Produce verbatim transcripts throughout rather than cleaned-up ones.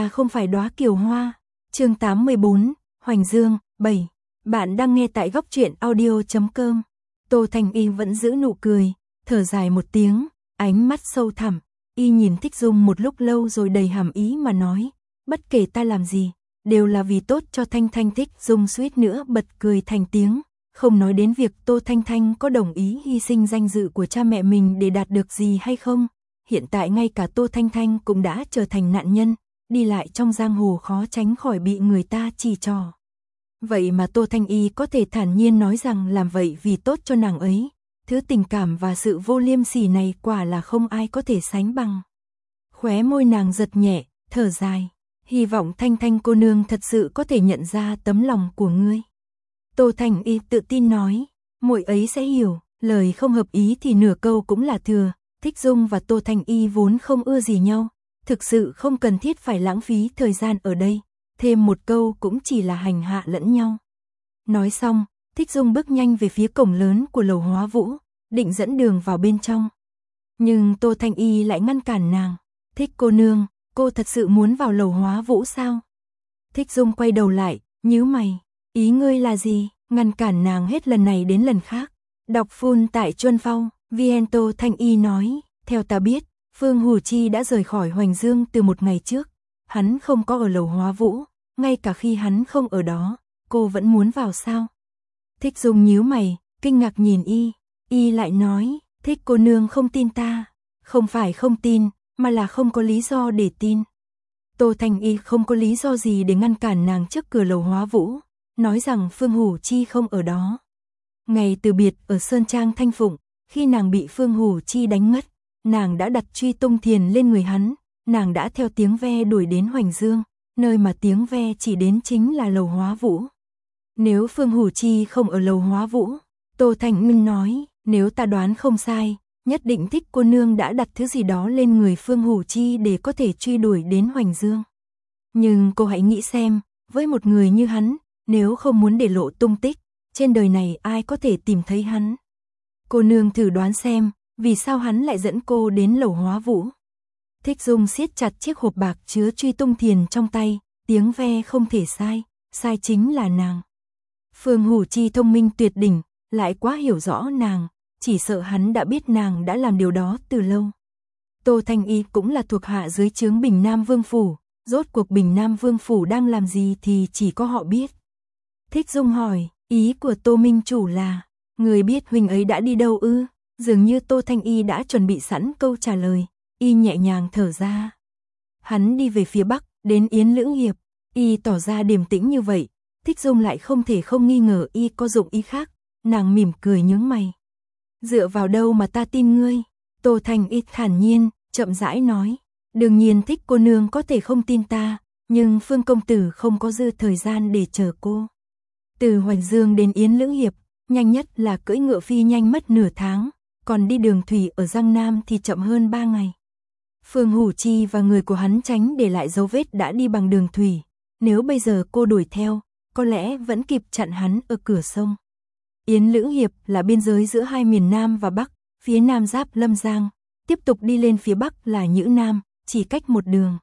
ta không phải đóa kiều hoa. Chương tám mươi bốn, Hoành Dương, bảy. Bạn đang nghe tại góc truyện audio chấm com. Tô Thành Y vẫn giữ nụ cười, thở dài một tiếng, ánh mắt sâu thẳm. Y nhìn Thích Dung một lúc lâu rồi đầy hàm ý mà nói, bất kể ta làm gì, đều là vì tốt cho Thanh Thanh. Thích Dung suýt nữa bật cười thành tiếng, không nói đến việc Tô Thanh Thanh có đồng ý hy sinh danh dự của cha mẹ mình để đạt được gì hay không. Hiện tại ngay cả Tô Thanh Thanh cũng đã trở thành nạn nhân, đi lại trong giang hồ khó tránh khỏi bị người ta chỉ trỏ. Vậy mà Tô Thanh Y có thể thản nhiên nói rằng làm vậy vì tốt cho nàng ấy. Thứ tình cảm và sự vô liêm sỉ này quả là không ai có thể sánh bằng. Khóe môi nàng giật nhẹ, thở dài. Hy vọng Thanh Thanh cô nương thật sự có thể nhận ra tấm lòng của ngươi. Tô Thanh Y tự tin nói, muội ấy sẽ hiểu, lời không hợp ý thì nửa câu cũng là thừa. Thích Dung và Tô Thanh Y vốn không ưa gì nhau, thực sự không cần thiết phải lãng phí thời gian ở đây, thêm một câu cũng chỉ là hành hạ lẫn nhau. Nói xong, Thích Dung bước nhanh về phía cổng lớn của lầu Hóa Vũ, định dẫn đường vào bên trong. Nhưng Tô Thanh Y lại ngăn cản nàng, Thích cô nương, cô thật sự muốn vào lầu Hóa Vũ sao? Thích Dung quay đầu lại, nhíu mày, ý ngươi là gì? Ngăn cản nàng hết lần này đến lần khác. Đọc full tại Chuân Phong. Viento Thanh Y nói, theo ta biết, Phương Hủ Chi đã rời khỏi Hoành Dương từ một ngày trước. Hắn không có ở lầu Hóa Vũ, ngay cả khi hắn không ở đó, cô vẫn muốn vào sao? Thích Dung nhíu mày, kinh ngạc nhìn Y. Y lại nói, Thích cô nương không tin ta. Không phải không tin, mà là không có lý do để tin. Tô Thanh Y không có lý do gì để ngăn cản nàng trước cửa lầu Hóa Vũ, nói rằng Phương Hủ Chi không ở đó. Ngày từ biệt ở Sơn Trang Thanh Phụng, khi nàng bị Phương Hủ Chi đánh ngất, nàng đã đặt truy tung thiền lên người hắn, nàng đã theo tiếng ve đuổi đến Hoành Dương, nơi mà tiếng ve chỉ đến chính là lầu Hóa Vũ. Nếu Phương Hủ Chi không ở lầu Hóa Vũ, Tô Thành Ngân nói, nếu ta đoán không sai, nhất định Thích cô nương đã đặt thứ gì đó lên người Phương Hủ Chi để có thể truy đuổi đến Hoành Dương. Nhưng cô hãy nghĩ xem, với một người như hắn, nếu không muốn để lộ tung tích, trên đời này ai có thể tìm thấy hắn? Cô nương thử đoán xem, vì sao hắn lại dẫn cô đến lầu Hóa Vũ? Thích Dung siết chặt chiếc hộp bạc chứa truy tung thiền trong tay, tiếng ve không thể sai, sai chính là nàng. Phương Hủ Chi thông minh tuyệt đỉnh, lại quá hiểu rõ nàng, chỉ sợ hắn đã biết nàng đã làm điều đó từ lâu. Tô Thanh Y cũng là thuộc hạ dưới trướng Bình Nam Vương Phủ, rốt cuộc Bình Nam Vương Phủ đang làm gì thì chỉ có họ biết. Thích Dung hỏi, ý của Tô Minh Chủ là, người biết huynh ấy đã đi đâu ư? Dường như Tô Thanh Y đã chuẩn bị sẵn câu trả lời, Y nhẹ nhàng thở ra. Hắn đi về phía Bắc, đến Yến Lưỡng Hiệp. Y tỏ ra điềm tĩnh như vậy, Thích Dung lại không thể không nghi ngờ Y có dụng ý khác, nàng mỉm cười nhướng mày. Dựa vào đâu mà ta tin ngươi? Tô Thanh Y thản nhiên, chậm rãi nói, đương nhiên Thích cô nương có thể không tin ta, nhưng Phương công tử không có dư thời gian để chờ cô. Từ Hoành Dương đến Yến Lưỡng Hiệp, nhanh nhất là cưỡi ngựa phi nhanh mất nửa tháng, còn đi đường thủy ở Giang Nam thì chậm hơn ba ngày. Phương Hủ Chi và người của hắn tránh để lại dấu vết đã đi bằng đường thủy, nếu bây giờ cô đuổi theo, có lẽ vẫn kịp chặn hắn ở cửa sông. Yến Lưỡng Hiệp là biên giới giữa hai miền Nam và Bắc, phía Nam giáp Lâm Giang, tiếp tục đi lên phía Bắc là Nhữ Nam, chỉ cách một đường.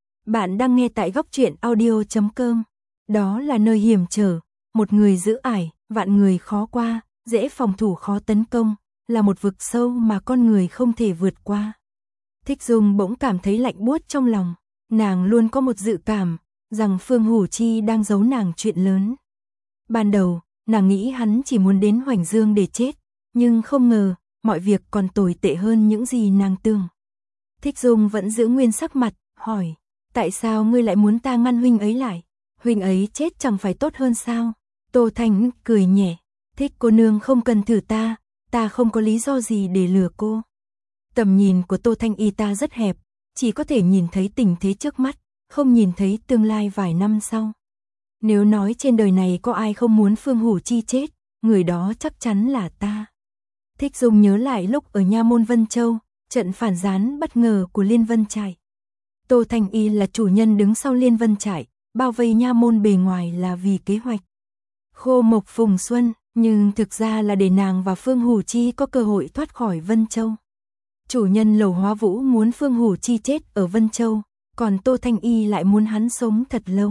Bạn đang nghe tại góc truyện audio chấm com. Đó là nơi hiểm trở, một người giữ ải, vạn người khó qua, dễ phòng thủ khó tấn công, là một vực sâu mà con người không thể vượt qua. Thích Dung bỗng cảm thấy lạnh buốt trong lòng, nàng luôn có một dự cảm, rằng Phương Hủ Chi đang giấu nàng chuyện lớn. Ban đầu, nàng nghĩ hắn chỉ muốn đến Hoành Dương để chết, nhưng không ngờ, mọi việc còn tồi tệ hơn những gì nàng tưởng. Thích Dung vẫn giữ nguyên sắc mặt, hỏi, tại sao ngươi lại muốn ta ngăn huynh ấy lại? Huynh ấy chết chẳng phải tốt hơn sao? Tô Thành cười nhẹ, Thích cô nương không cần thử ta, ta không có lý do gì để lừa cô. Tầm nhìn của Tô Thanh Y ta rất hẹp, chỉ có thể nhìn thấy tình thế trước mắt, không nhìn thấy tương lai vài năm sau. Nếu nói trên đời này có ai không muốn Phương Hủ Chi chết, người đó chắc chắn là ta. Thích Dung nhớ lại lúc ở Nha Môn Vân Châu, trận phản gián bất ngờ của Liên Vân Trại. Tô Thanh Y là chủ nhân đứng sau Liên Vân Trại, bao vây Nha Môn bề ngoài là vì kế hoạch Khô Mộc Phùng Xuân, nhưng thực ra là để nàng và Phương Hủ Chi có cơ hội thoát khỏi Vân Châu. Chủ nhân lầu Hóa Vũ muốn Phương Hủ Chi chết ở Vân Châu, còn Tô Thanh Y lại muốn hắn sống thật lâu.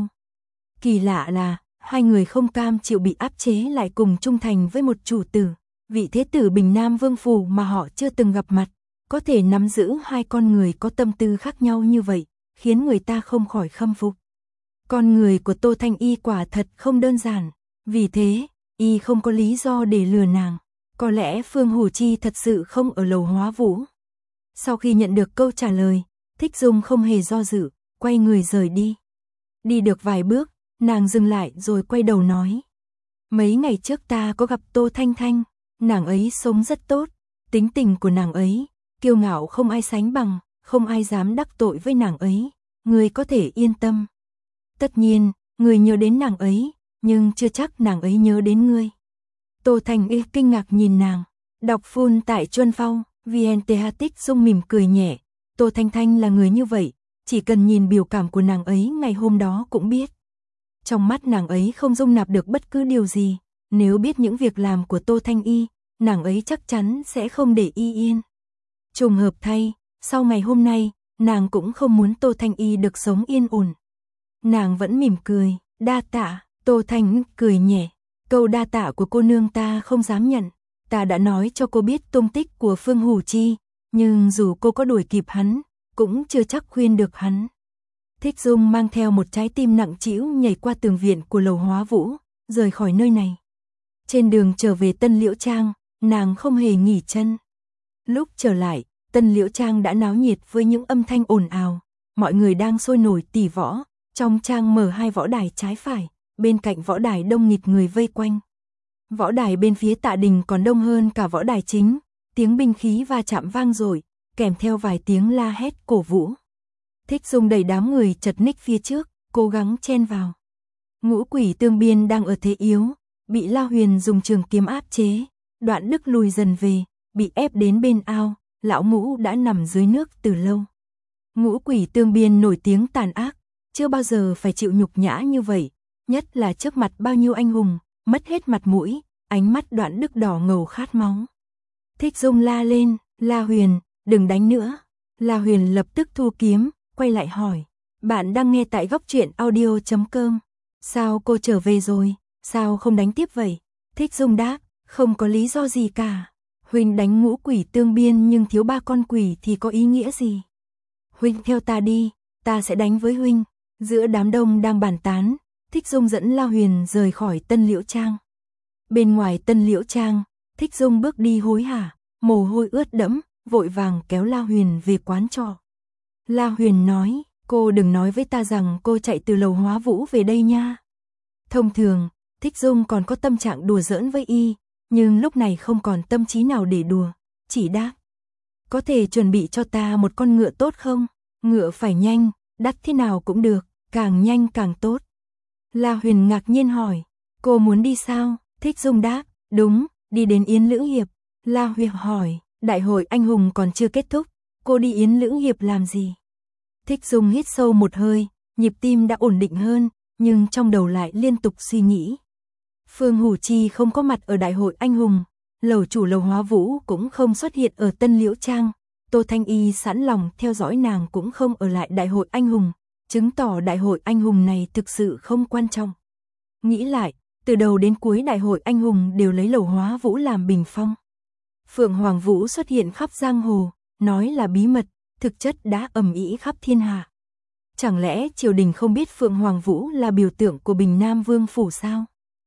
Kỳ lạ là, hai người không cam chịu bị áp chế lại cùng trung thành với một chủ tử, vị thế tử Bình Nam Vương Phủ mà họ chưa từng gặp mặt, có thể nắm giữ hai con người có tâm tư khác nhau như vậy, khiến người ta không khỏi khâm phục. Con người của Tô Thanh Y quả thật không đơn giản, vì thế, y không có lý do để lừa nàng. Có lẽ Phương Hủ Chi thật sự không ở Lầu Hóa Vũ. Sau khi nhận được câu trả lời, Thích Dung không hề do dự, quay người rời đi. Đi được vài bước, nàng dừng lại rồi quay đầu nói. Mấy ngày trước ta có gặp Tô Thanh Thanh, nàng ấy sống rất tốt, tính tình của nàng ấy, kiêu ngạo không ai sánh bằng, không ai dám đắc tội với nàng ấy, người có thể yên tâm. Tất nhiên, người nhớ đến nàng ấy, nhưng chưa chắc nàng ấy nhớ đến ngươi. Tô Thanh Y kinh ngạc nhìn nàng, đọc phun tại Chuân Phong, vê en tê hát Tích Dung mỉm cười nhẹ, Tô Thanh Thanh là người như vậy, chỉ cần nhìn biểu cảm của nàng ấy ngày hôm đó cũng biết. Trong mắt nàng ấy không dung nạp được bất cứ điều gì, nếu biết những việc làm của Tô Thanh Y, nàng ấy chắc chắn sẽ không để y yên. Trùng hợp thay, sau ngày hôm nay, nàng cũng không muốn Tô Thanh Y được sống yên ổn. Nàng vẫn mỉm cười, đa tạ, Tô Thanh cười nhẹ, câu đa tạ của cô nương ta không dám nhận, ta đã nói cho cô biết tung tích của Phương Hủ Chi, nhưng dù cô có đuổi kịp hắn, cũng chưa chắc khuyên được hắn. Thích Dung mang theo một trái tim nặng trĩu nhảy qua tường viện của Lầu Hóa Vũ, rời khỏi nơi này. Trên đường trở về Tân Liễu Trang, nàng không hề nghỉ chân. Lúc trở lại, Tân Liễu Trang đã náo nhiệt với những âm thanh ồn ào, mọi người đang sôi nổi tỷ võ, trong trang mở hai võ đài trái phải, bên cạnh võ đài đông nghịt người vây quanh. Võ đài bên phía Tạ Đình còn đông hơn cả võ đài chính, tiếng binh khí va chạm vang dội, kèm theo vài tiếng la hét cổ vũ. Thích Dung đẩy đám người chật ních phía trước, cố gắng chen vào. Ngũ Quỷ Tương Biên đang ở thế yếu, bị La Huyền dùng trường kiếm áp chế, Đoạn Đức lùi dần về, bị ép đến bên ao, lão Ngũ đã nằm dưới nước từ lâu. Ngũ Quỷ Tương Biên nổi tiếng tàn ác, chưa bao giờ phải chịu nhục nhã như vậy, nhất là trước mặt bao nhiêu anh hùng, mất hết mặt mũi, ánh mắt Đoạn Đức đỏ ngầu khát máu. Thích Dung la lên, La Huyền, đừng đánh nữa. La Huyền lập tức thu kiếm, quay lại hỏi, bạn đang nghe tại góc truyện audio chấm com. Sao cô trở về rồi, sao không đánh tiếp vậy? Thích Dung đáp, không có lý do gì cả. Huynh đánh Ngũ Quỷ Tương Biên nhưng thiếu ba con quỷ thì có ý nghĩa gì? Huynh theo ta đi, ta sẽ đánh với huynh. Giữa đám đông đang bàn tán, Thích Dung dẫn La Huyền rời khỏi Tân Liễu Trang. Bên ngoài Tân Liễu Trang, Thích Dung bước đi hối hả, mồ hôi ướt đẫm, vội vàng kéo La Huyền về quán trọ. La Huyền nói, cô đừng nói với ta rằng cô chạy từ Lầu Hóa Vũ về đây nha. Thông thường, Thích Dung còn có tâm trạng đùa giỡn với y, nhưng lúc này không còn tâm trí nào để đùa, chỉ đáp. Có thể chuẩn bị cho ta một con ngựa tốt không? Ngựa phải nhanh, đắt thế nào cũng được, càng nhanh càng tốt. La Huyền ngạc nhiên hỏi, cô muốn đi sao? Thích Dung đáp, đúng, đi đến Yến Lữ Hiệp. La Huyền hỏi, đại hội anh hùng còn chưa kết thúc, cô đi Yến Lữ Hiệp làm gì? Thích Dung hít sâu một hơi, nhịp tim đã ổn định hơn, nhưng trong đầu lại liên tục suy nghĩ. Phương Hủ Chi không có mặt ở đại hội anh hùng, lầu chủ Lầu Hóa Vũ cũng không xuất hiện ở Tân Liễu Trang, Tô Thanh Y sẵn lòng theo dõi nàng cũng không ở lại đại hội anh hùng, chứng tỏ đại hội anh hùng này thực sự không quan trọng. Nghĩ lại, từ đầu đến cuối đại hội anh hùng đều lấy Lầu Hóa Vũ làm bình phong. Phượng Hoàng Vũ xuất hiện khắp giang hồ, nói là bí mật, thực chất đã ầm ĩ khắp thiên hạ. Chẳng lẽ triều đình không biết Phượng Hoàng Vũ là biểu tượng của Bình Nam Vương Phủ sao?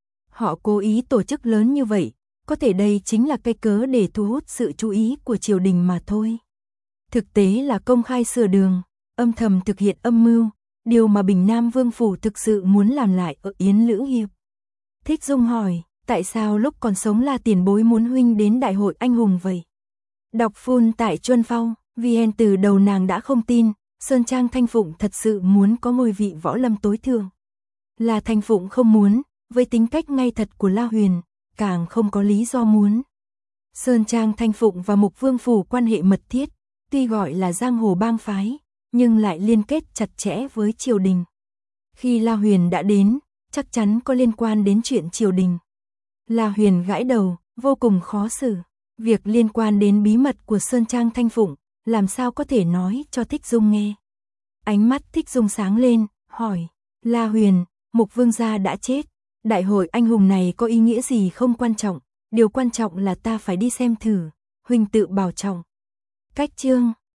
Họ cố ý tổ chức lớn như vậy, có thể đây chính là cây cớ để thu hút sự chú ý của triều đình mà thôi. Thực tế là công khai sửa đường, âm thầm thực hiện âm mưu, điều mà Bình Nam Vương Phủ thực sự muốn làm lại ở Yến Lữ Hiệp. Thích Dung hỏi, tại sao lúc còn sống là tiền bối muốn huynh đến đại hội anh hùng vậy? Đọc phun tại Chuân Phong, vê en từ đầu nàng đã không tin, Sơn Trang Thanh Phụng thật sự muốn có ngôi vị võ lâm tối thượng. Là Thanh Phụng không muốn, với tính cách ngay thật của La Huyền, càng không có lý do muốn. Sơn Trang Thanh Phụng và Mục Vương Phủ quan hệ mật thiết, tuy gọi là giang hồ bang phái, nhưng lại liên kết chặt chẽ với triều đình. Khi La Huyền đã đến, chắc chắn có liên quan đến chuyện triều đình. La Huyền gãi đầu, vô cùng khó xử. Việc liên quan đến bí mật của Sơn Trang Thanh Phụng, làm sao có thể nói cho Thích Dung nghe. Ánh mắt Thích Dung sáng lên, hỏi, La Huyền, Mục Vương gia đã chết, đại hội anh hùng này có ý nghĩa gì không quan trọng, điều quan trọng là ta phải đi xem thử, huynh tự bảo trọng. Cách chương